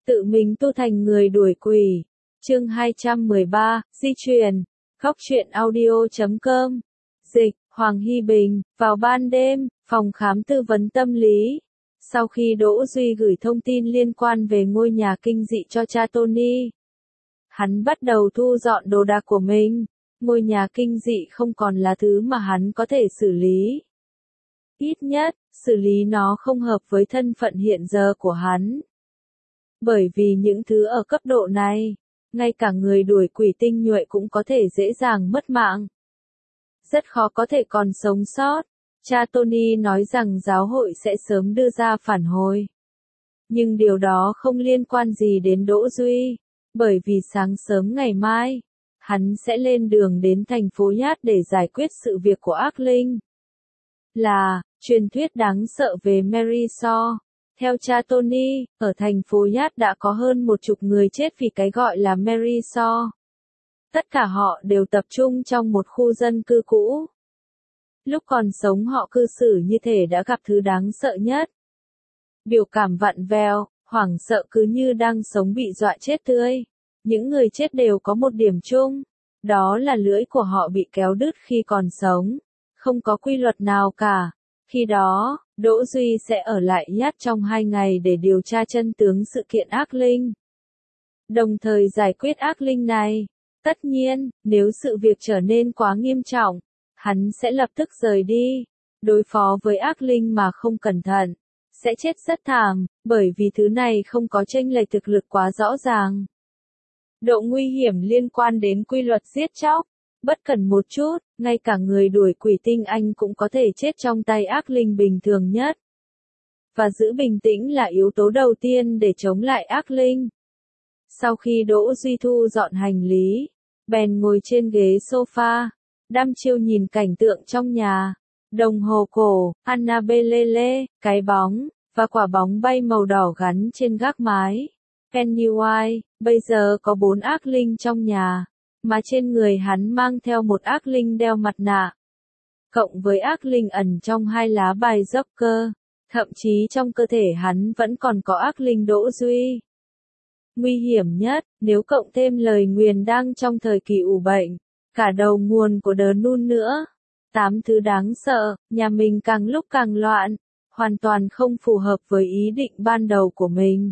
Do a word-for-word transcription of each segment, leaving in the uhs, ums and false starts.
Tự mình tu thành người đuổi quỷ. Chương hai trăm mười ba, di truyền. Góc truyện audio chấm com. Dịch, Hoàng Hy Bình, vào ban đêm, phòng khám tư vấn tâm lý. Sau khi Đỗ Duy gửi thông tin liên quan về ngôi nhà kinh dị cho cha Tony, hắn bắt đầu thu dọn đồ đạc của mình. Ngôi nhà kinh dị không còn là thứ mà hắn có thể xử lý. Ít nhất, xử lý nó không hợp với thân phận hiện giờ của hắn. Bởi vì những thứ ở cấp độ này, ngay cả người đuổi quỷ tinh nhuệ cũng có thể dễ dàng mất mạng. Rất khó có thể còn sống sót. Cha Tony nói rằng giáo hội sẽ sớm đưa ra phản hồi. Nhưng điều đó không liên quan gì đến Đỗ Duy, bởi vì sáng sớm ngày mai, hắn sẽ lên đường đến thành phố Yacht để giải quyết sự việc của ác linh. Là, truyền thuyết đáng sợ về Mary Shaw. Theo cha Tony, ở thành phố Yacht đã có hơn một chục người chết vì cái gọi là Mary Shaw. Tất cả họ đều tập trung trong một khu dân cư cũ. Lúc còn sống họ cư xử như thể đã gặp thứ đáng sợ nhất. Biểu cảm vặn vẹo, hoảng sợ cứ như đang sống bị dọa chết tươi. Những người chết đều có một điểm chung, đó là lưỡi của họ bị kéo đứt khi còn sống. Không có quy luật nào cả. Khi đó, Đỗ Duy sẽ ở lại Yacht trong hai ngày để điều tra chân tướng sự kiện ác linh. Đồng thời giải quyết ác linh này. Tất nhiên, nếu sự việc trở nên quá nghiêm trọng, hắn sẽ lập tức rời đi. Đối phó với ác linh mà không cẩn thận, sẽ chết rất thảm, bởi vì thứ này không có chênh lệch thực lực quá rõ ràng. Độ nguy hiểm liên quan đến quy luật giết chóc. Bất cẩn một chút, ngay cả người đuổi quỷ tinh anh cũng có thể chết trong tay ác linh bình thường nhất. Và giữ bình tĩnh là yếu tố đầu tiên để chống lại ác linh. Sau khi Đỗ Duy thu dọn hành lý, bèn ngồi trên ghế sofa, đăm chiêu nhìn cảnh tượng trong nhà. Đồng hồ cổ, Annabelle, cái bóng, và quả bóng bay màu đỏ gắn trên gác mái. Pennywise, bây giờ có bốn ác linh trong nhà, mà trên người hắn mang theo một ác linh đeo mặt nạ. Cộng với ác linh ẩn trong hai lá bài Joker, thậm chí trong cơ thể hắn vẫn còn có ác linh Đỗ Duy. Nguy hiểm nhất, nếu cộng thêm lời nguyền đang trong thời kỳ ủ bệnh, cả đầu nguồn của đờ nun nữa. Tám thứ đáng sợ, nhà mình càng lúc càng loạn, hoàn toàn không phù hợp với ý định ban đầu của mình.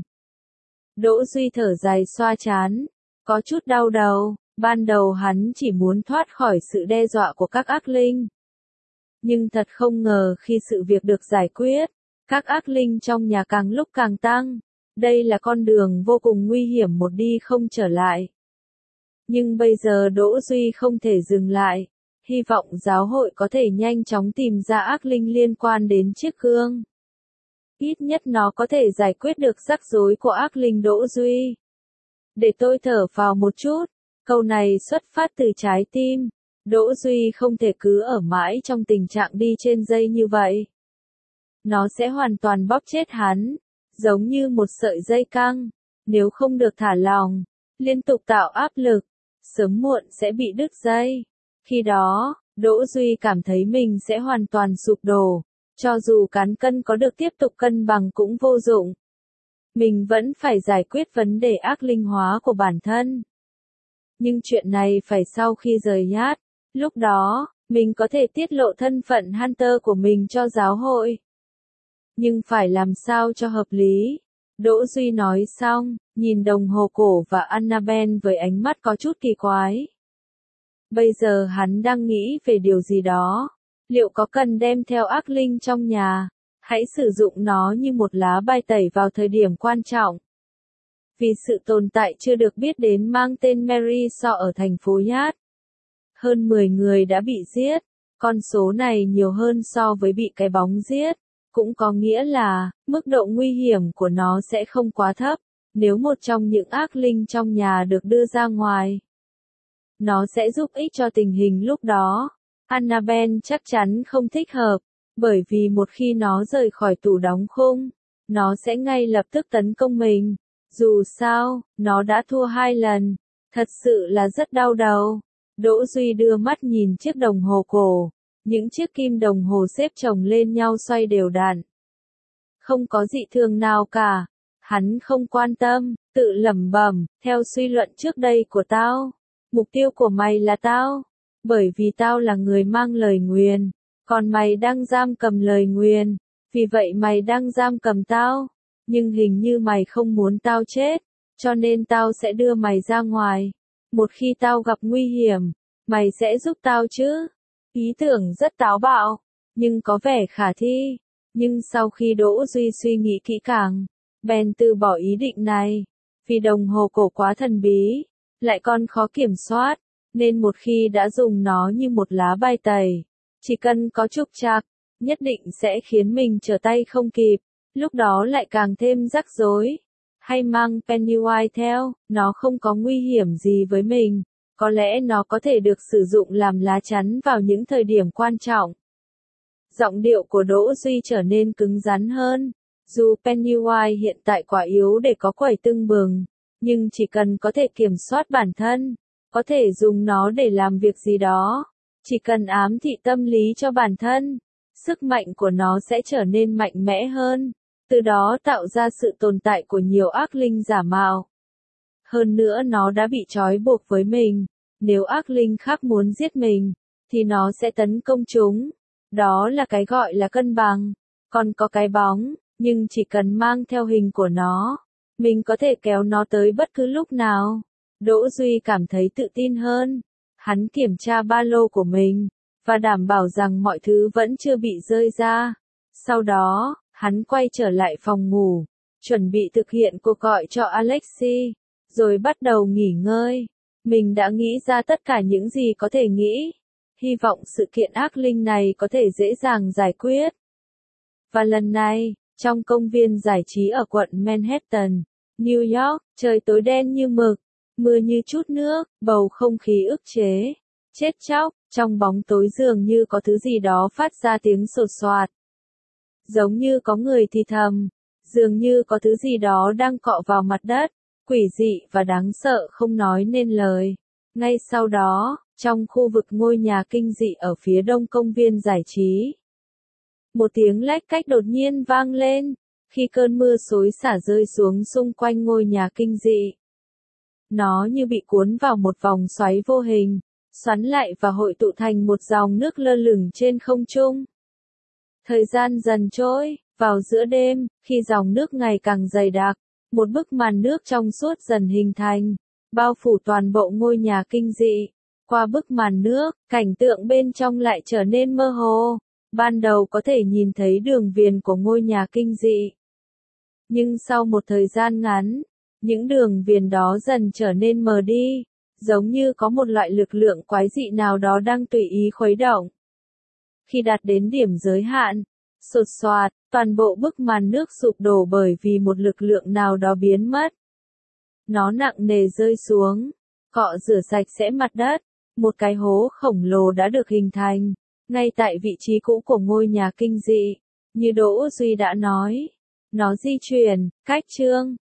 Đỗ Duy thở dài xoa trán, có chút đau đầu. Ban đầu hắn chỉ muốn thoát khỏi sự đe dọa của các ác linh. Nhưng thật không ngờ khi sự việc được giải quyết, các ác linh trong nhà càng lúc càng tăng. Đây là con đường vô cùng nguy hiểm một đi không trở lại. Nhưng bây giờ Đỗ Duy không thể dừng lại. Hy vọng giáo hội có thể nhanh chóng tìm ra ác linh liên quan đến chiếc gương. Ít nhất nó có thể giải quyết được rắc rối của ác linh Đỗ Duy. Để tôi thở vào một chút. Câu này xuất phát từ trái tim. Đỗ Duy không thể cứ ở mãi trong tình trạng đi trên dây như vậy. Nó sẽ hoàn toàn bóp chết hắn, giống như một sợi dây căng. Nếu không được thả lỏng, liên tục tạo áp lực, sớm muộn sẽ bị đứt dây. Khi đó, Đỗ Duy cảm thấy mình sẽ hoàn toàn sụp đổ. Cho dù cán cân có được tiếp tục cân bằng cũng vô dụng. Mình vẫn phải giải quyết vấn đề ác linh hóa của bản thân. Nhưng chuyện này phải sau khi rời Yacht. Lúc đó, mình có thể tiết lộ thân phận Hunter của mình cho giáo hội. Nhưng phải làm sao cho hợp lý. Đỗ Duy nói xong, nhìn đồng hồ cổ và Annabelle với ánh mắt có chút kỳ quái. Bây giờ hắn đang nghĩ về điều gì đó. Liệu có cần đem theo ác linh trong nhà? Hãy sử dụng nó như một lá bài tẩy vào thời điểm quan trọng. Vì sự tồn tại chưa được biết đến mang tên Mary Shaw ở thành phố Yacht. Hơn mười người đã bị giết. Con số này nhiều hơn so với bị cái bóng giết. Cũng có nghĩa là, mức độ nguy hiểm của nó sẽ không quá thấp. Nếu một trong những ác linh trong nhà được đưa ra ngoài, nó sẽ giúp ích cho tình hình lúc đó. Annabelle chắc chắn không thích hợp. Bởi vì một khi nó rời khỏi tủ đóng khung, nó sẽ ngay lập tức tấn công mình. Dù sao, nó đã thua hai lần. Thật sự là rất đau đầu. Đỗ Duy đưa mắt nhìn chiếc đồng hồ cổ. Những chiếc kim đồng hồ xếp chồng lên nhau xoay đều đặn. Không có dị thường nào cả. Hắn không quan tâm. tự lẩm bẩm, theo suy luận trước đây của tao, mục tiêu của mày là tao, bởi vì tao là người mang lời nguyền, còn mày đang giam cầm lời nguyền, vì vậy mày đang giam cầm tao, nhưng hình như mày không muốn tao chết, cho nên tao sẽ đưa mày ra ngoài, một khi tao gặp nguy hiểm, mày sẽ giúp tao chứ. Ý tưởng rất táo bạo, nhưng có vẻ khả thi, nhưng sau khi Đỗ Duy suy nghĩ kỹ càng, bèn từ bỏ ý định này, vì đồng hồ cổ quá thần bí, lại còn khó kiểm soát, nên một khi đã dùng nó như một lá bài tẩy, chỉ cần có trục trặc, nhất định sẽ khiến mình trở tay không kịp, lúc đó lại càng thêm rắc rối. Hay mang Pennywise theo, nó không có nguy hiểm gì với mình, có lẽ nó có thể được sử dụng làm lá chắn vào những thời điểm quan trọng. Giọng điệu của Đỗ Duy trở nên cứng rắn hơn, dù Pennywise hiện tại quá yếu để có quẩy tưng bừng, nhưng chỉ cần có thể kiểm soát bản thân, có thể dùng nó để làm việc gì đó, chỉ cần ám thị tâm lý cho bản thân, sức mạnh của nó sẽ trở nên mạnh mẽ hơn, từ đó tạo ra sự tồn tại của nhiều ác linh giả mạo. Hơn nữa nó đã bị trói buộc với mình, nếu ác linh khác muốn giết mình, thì nó sẽ tấn công chúng. Đó là cái gọi là cân bằng, còn có cái bóng, nhưng chỉ cần mang theo hình của nó, mình có thể kéo nó tới bất cứ lúc nào. Đỗ Duy cảm thấy tự tin hơn, hắn kiểm tra ba lô của mình, và đảm bảo rằng mọi thứ vẫn chưa bị rơi ra. Sau đó, hắn quay trở lại phòng ngủ, chuẩn bị thực hiện cuộc gọi cho Alexei, rồi bắt đầu nghỉ ngơi. Mình đã nghĩ ra tất cả những gì có thể nghĩ. Hy vọng sự kiện ác linh này có thể dễ dàng giải quyết. Và lần này, trong công viên giải trí ở quận Manhattan, New York, trời tối đen như mực, mưa như chút nước, bầu không khí ức chế, chết chóc, trong bóng tối dường như có thứ gì đó phát ra tiếng sột soạt. Giống như có người thì thầm, dường như có thứ gì đó đang cọ vào mặt đất, quỷ dị và đáng sợ không nói nên lời. Ngay sau đó, trong khu vực ngôi nhà kinh dị ở phía đông công viên giải trí, một tiếng lách cách đột nhiên vang lên, khi cơn mưa xối xả rơi xuống xung quanh ngôi nhà kinh dị. Nó như bị cuốn vào một vòng xoáy vô hình, xoắn lại và hội tụ thành một dòng nước lơ lửng trên không trung. Thời gian dần trôi, vào giữa đêm, khi dòng nước ngày càng dày đặc, một bức màn nước trong suốt dần hình thành, bao phủ toàn bộ ngôi nhà kinh dị. Qua bức màn nước, cảnh tượng bên trong lại trở nên mơ hồ. Ban đầu có thể nhìn thấy đường viền của ngôi nhà kinh dị. Nhưng sau một thời gian ngắn, những đường viền đó dần trở nên mờ đi, giống như có một loại lực lượng quái dị nào đó đang tùy ý khuấy động. Khi đạt đến điểm giới hạn, sột soạt, toàn bộ bức màn nước sụp đổ bởi vì một lực lượng nào đó biến mất. Nó nặng nề rơi xuống, cọ rửa sạch sẽ mặt đất, một cái hố khổng lồ đã được hình thành, ngay tại vị trí cũ của ngôi nhà kinh dị. Như Đỗ Duy đã nói, nó di chuyển, cách trương,